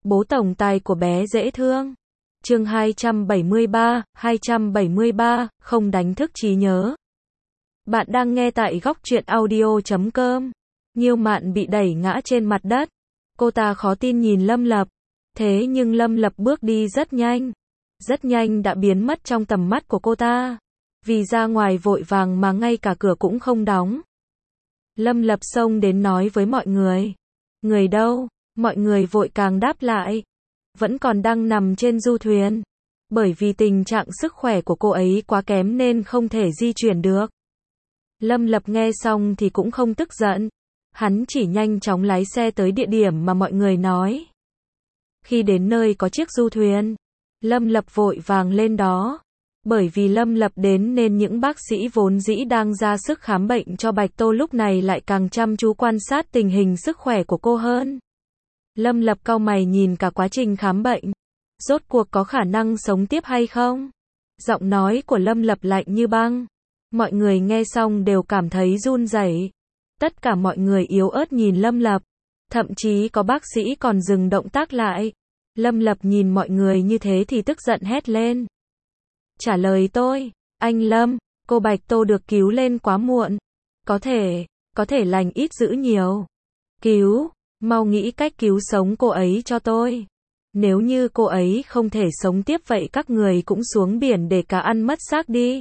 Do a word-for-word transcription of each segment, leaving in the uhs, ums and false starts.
Bố tổng tài của bé dễ thương. Chương hai trăm bảy mươi ba, hai trăm bảy mươi ba, không đánh thức trí nhớ. Bạn đang nghe tại góc truyện audio chấm com. Nhiêu Mạn bị đẩy ngã trên mặt đất. Cô ta khó tin nhìn Lâm Lập. Thế nhưng Lâm Lập bước đi rất nhanh. Rất nhanh đã biến mất trong tầm mắt của cô ta. Vì ra ngoài vội vàng mà ngay cả cửa cũng không đóng. Lâm Lập xông đến nói với mọi người. Người đâu? Mọi người vội càng đáp lại. Vẫn còn đang nằm trên du thuyền. Bởi vì tình trạng sức khỏe của cô ấy quá kém nên không thể di chuyển được. Lâm Lập nghe xong thì cũng không tức giận. Hắn chỉ nhanh chóng lái xe tới địa điểm mà mọi người nói. Khi đến nơi có chiếc du thuyền, Lâm Lập vội vàng lên đó. Bởi vì Lâm Lập đến nên những bác sĩ vốn dĩ đang ra sức khám bệnh cho Bạch Tô lúc này lại càng chăm chú quan sát tình hình sức khỏe của cô hơn. Lâm Lập cau mày nhìn cả quá trình khám bệnh. Rốt cuộc có khả năng sống tiếp hay không? Giọng nói của Lâm Lập lạnh như băng. Mọi người nghe xong đều cảm thấy run rẩy. Tất cả mọi người yếu ớt nhìn Lâm Lập. Thậm chí có bác sĩ còn dừng động tác lại. Lâm Lập nhìn mọi người như thế thì tức giận hét lên. Trả lời tôi, anh Lâm, cô Bạch Tô được cứu lên quá muộn. Có thể, có thể lành ít dữ nhiều. Cứu, mau nghĩ cách cứu sống cô ấy cho tôi. Nếu như cô ấy không thể sống tiếp vậy các người cũng xuống biển để cá ăn mất xác đi.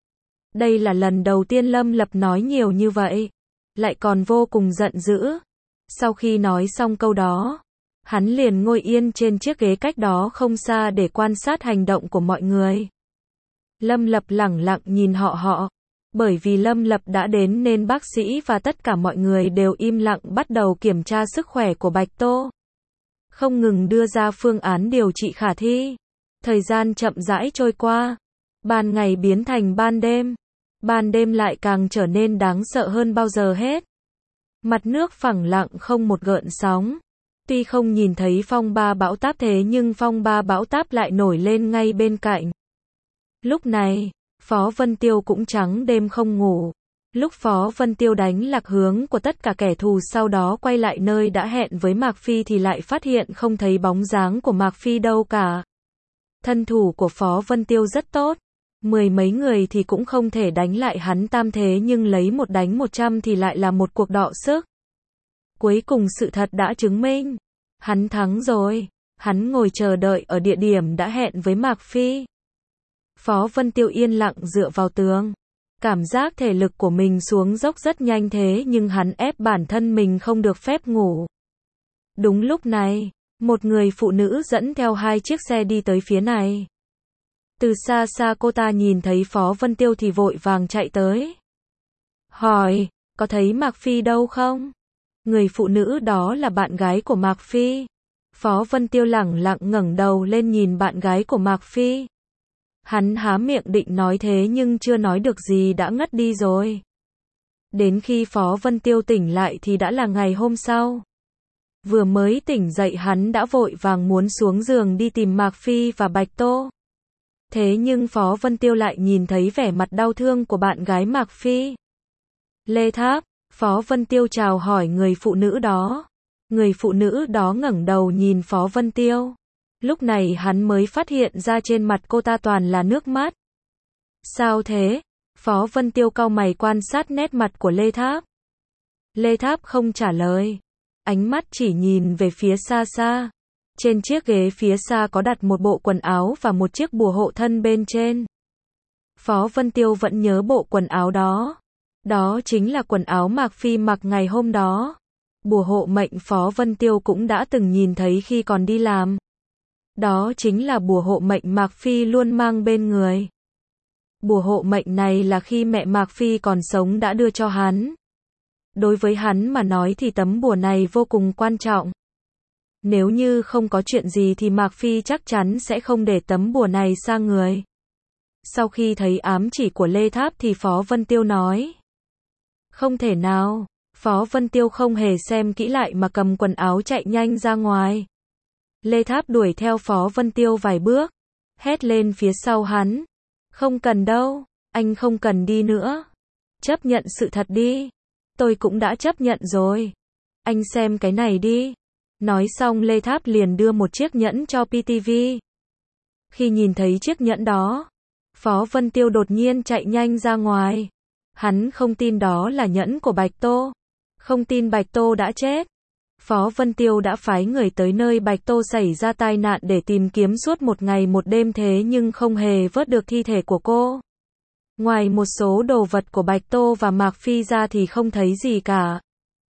Đây là lần đầu tiên Lâm Lập nói nhiều như vậy. Lại còn vô cùng giận dữ. Sau khi nói xong câu đó, hắn liền ngồi yên trên chiếc ghế cách đó không xa để quan sát hành động của mọi người. Lâm Lập lẳng lặng nhìn họ họ. Bởi vì Lâm Lập đã đến nên bác sĩ và tất cả mọi người đều im lặng bắt đầu kiểm tra sức khỏe của Bạch Tô. Không ngừng đưa ra phương án điều trị khả thi. Thời gian chậm rãi trôi qua. Ban ngày biến thành ban đêm. Ban đêm lại càng trở nên đáng sợ hơn bao giờ hết. Mặt nước phẳng lặng không một gợn sóng. Tuy không nhìn thấy phong ba bão táp thế nhưng phong ba bão táp lại nổi lên ngay bên cạnh. Lúc này, Phó Vân Tiêu cũng trắng đêm không ngủ. Lúc Phó Vân Tiêu đánh lạc hướng của tất cả kẻ thù sau đó quay lại nơi đã hẹn với Mạc Phi thì lại phát hiện không thấy bóng dáng của Mạc Phi đâu cả. Thân thủ của Phó Vân Tiêu rất tốt. Mười mấy người thì cũng không thể đánh lại hắn tam thế nhưng lấy một đánh một trăm thì lại là một cuộc đọ sức. Cuối cùng sự thật đã chứng minh. Hắn thắng rồi. Hắn ngồi chờ đợi ở địa điểm đã hẹn với Mạc Phi. Phó Vân Tiêu yên lặng dựa vào tường. Cảm giác thể lực của mình xuống dốc rất nhanh thế nhưng hắn ép bản thân mình không được phép ngủ. Đúng lúc này, một người phụ nữ dẫn theo hai chiếc xe đi tới phía này. Từ xa xa cô ta nhìn thấy Phó Vân Tiêu thì vội vàng chạy tới. Hỏi, có thấy Mạc Phi đâu không? Người phụ nữ đó là bạn gái của Mạc Phi. Phó Vân Tiêu lẳng lặng ngẩng đầu lên nhìn bạn gái của Mạc Phi. Hắn há miệng định nói thế nhưng chưa nói được gì đã ngất đi rồi. Đến khi Phó Vân Tiêu tỉnh lại thì đã là ngày hôm sau. Vừa mới tỉnh dậy hắn đã vội vàng muốn xuống giường đi tìm Mạc Phi và Bạch Tô. Thế nhưng Phó Vân Tiêu lại nhìn thấy vẻ mặt đau thương của bạn gái Mạc Phi. Lê Tháp, Phó Vân Tiêu chào hỏi người phụ nữ đó. Người phụ nữ đó ngẩng đầu nhìn Phó Vân Tiêu. Lúc này hắn mới phát hiện ra trên mặt cô ta toàn là nước mắt. Sao thế? Phó Vân Tiêu cau mày quan sát nét mặt của Lê Tháp. Lê Tháp không trả lời. Ánh mắt chỉ nhìn về phía xa xa. Trên chiếc ghế phía xa có đặt một bộ quần áo và một chiếc bùa hộ thân bên trên. Phó Vân Tiêu vẫn nhớ bộ quần áo đó. Đó chính là quần áo Mạc Phi mặc ngày hôm đó. Bùa hộ mệnh Phó Vân Tiêu cũng đã từng nhìn thấy khi còn đi làm. Đó chính là bùa hộ mệnh Mạc Phi luôn mang bên người. Bùa hộ mệnh này là khi mẹ Mạc Phi còn sống đã đưa cho hắn. Đối với hắn mà nói thì tấm bùa này vô cùng quan trọng. Nếu như không có chuyện gì thì Mạc Phi chắc chắn sẽ không để tấm bùa này xa người. Sau khi thấy ám chỉ của Lê Tháp thì Phó Vân Tiêu nói. Không thể nào. Phó Vân Tiêu không hề xem kỹ lại mà cầm quần áo chạy nhanh ra ngoài. Lê Tháp đuổi theo Phó Vân Tiêu vài bước. Hét lên phía sau hắn. Không cần đâu. Anh không cần đi nữa. Chấp nhận sự thật đi. Tôi cũng đã chấp nhận rồi. Anh xem cái này đi. Nói xong Lê Tháp liền đưa một chiếc nhẫn cho pê tê vê. Khi nhìn thấy chiếc nhẫn đó, Phó Vân Tiêu đột nhiên chạy nhanh ra ngoài. Hắn không tin đó là nhẫn của Bạch Tô. Không tin Bạch Tô đã chết. Phó Vân Tiêu đã phái người tới nơi Bạch Tô xảy ra tai nạn để tìm kiếm suốt một ngày một đêm thế nhưng không hề vớt được thi thể của cô. Ngoài một số đồ vật của Bạch Tô và Mạc Phi ra thì không thấy gì cả.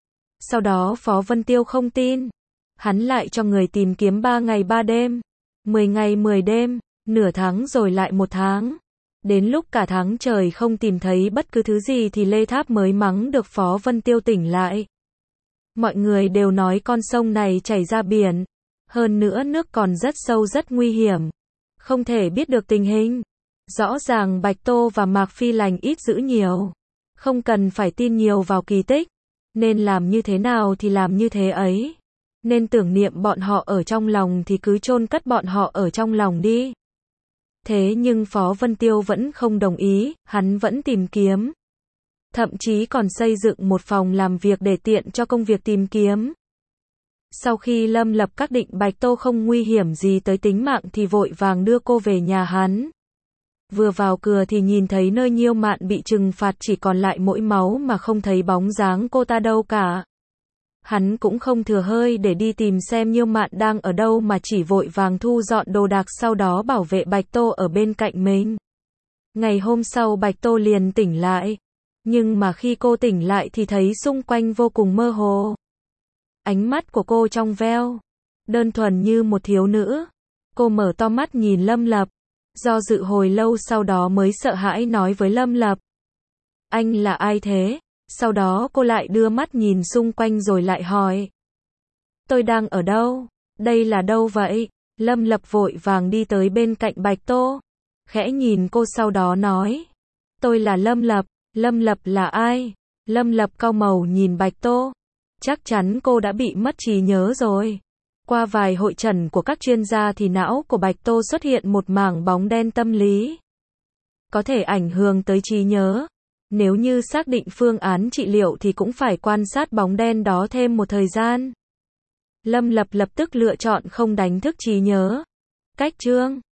Sau đó Phó Vân Tiêu không tin. Hắn lại cho người tìm kiếm ba ngày ba đêm, mười ngày mười đêm, nửa tháng rồi lại một tháng. Đến lúc cả tháng trời không tìm thấy bất cứ thứ gì thì Lê Tháp mới mắng được Phó Vân Tiêu tỉnh lại. Mọi người đều nói con sông này chảy ra biển. Hơn nữa nước còn rất sâu rất nguy hiểm. Không thể biết được tình hình. Rõ ràng Bạch Tô và Mạc Phi lành ít dữ nhiều. Không cần phải tin nhiều vào kỳ tích. Nên làm như thế nào thì làm như thế ấy. Nên tưởng niệm bọn họ ở trong lòng thì cứ chôn cất bọn họ ở trong lòng đi. Thế nhưng Phó Vân Tiêu vẫn không đồng ý, hắn vẫn tìm kiếm. Thậm chí còn xây dựng một phòng làm việc để tiện cho công việc tìm kiếm. Sau khi Lâm Lập xác định Bạch Tô không nguy hiểm gì tới tính mạng thì vội vàng đưa cô về nhà hắn. Vừa vào cửa thì nhìn thấy nơi Nhiêu Mạn bị trừng phạt chỉ còn lại mỗi máu mà không thấy bóng dáng cô ta đâu cả. Hắn cũng không thừa hơi để đi tìm xem Nhiêu Mạn đang ở đâu mà chỉ vội vàng thu dọn đồ đạc sau đó bảo vệ Bạch Tô ở bên cạnh mình. Ngày hôm sau Bạch Tô liền tỉnh lại. Nhưng mà khi cô tỉnh lại thì thấy xung quanh vô cùng mơ hồ. Ánh mắt của cô trong veo, đơn thuần như một thiếu nữ. Cô mở to mắt nhìn Lâm Lập. Do dự hồi lâu sau đó mới sợ hãi nói với Lâm Lập. Anh là ai thế? Sau đó cô lại đưa mắt nhìn xung quanh rồi lại hỏi. Tôi đang ở đâu? Đây là đâu vậy? Lâm Lập vội vàng đi tới bên cạnh Bạch Tô. Khẽ nhìn cô sau đó nói. Tôi là Lâm Lập. Lâm Lập là ai? Lâm Lập cau mày nhìn Bạch Tô. Chắc chắn cô đã bị mất trí nhớ rồi. Qua vài hội chẩn của các chuyên gia thì não của Bạch Tô xuất hiện một mảng bóng đen tâm lý. Có thể ảnh hưởng tới trí nhớ. Nếu như xác định phương án trị liệu thì cũng phải quan sát bóng đen đó thêm một thời gian. Lâm Lập lập tức lựa chọn không đánh thức trí nhớ. Cách chương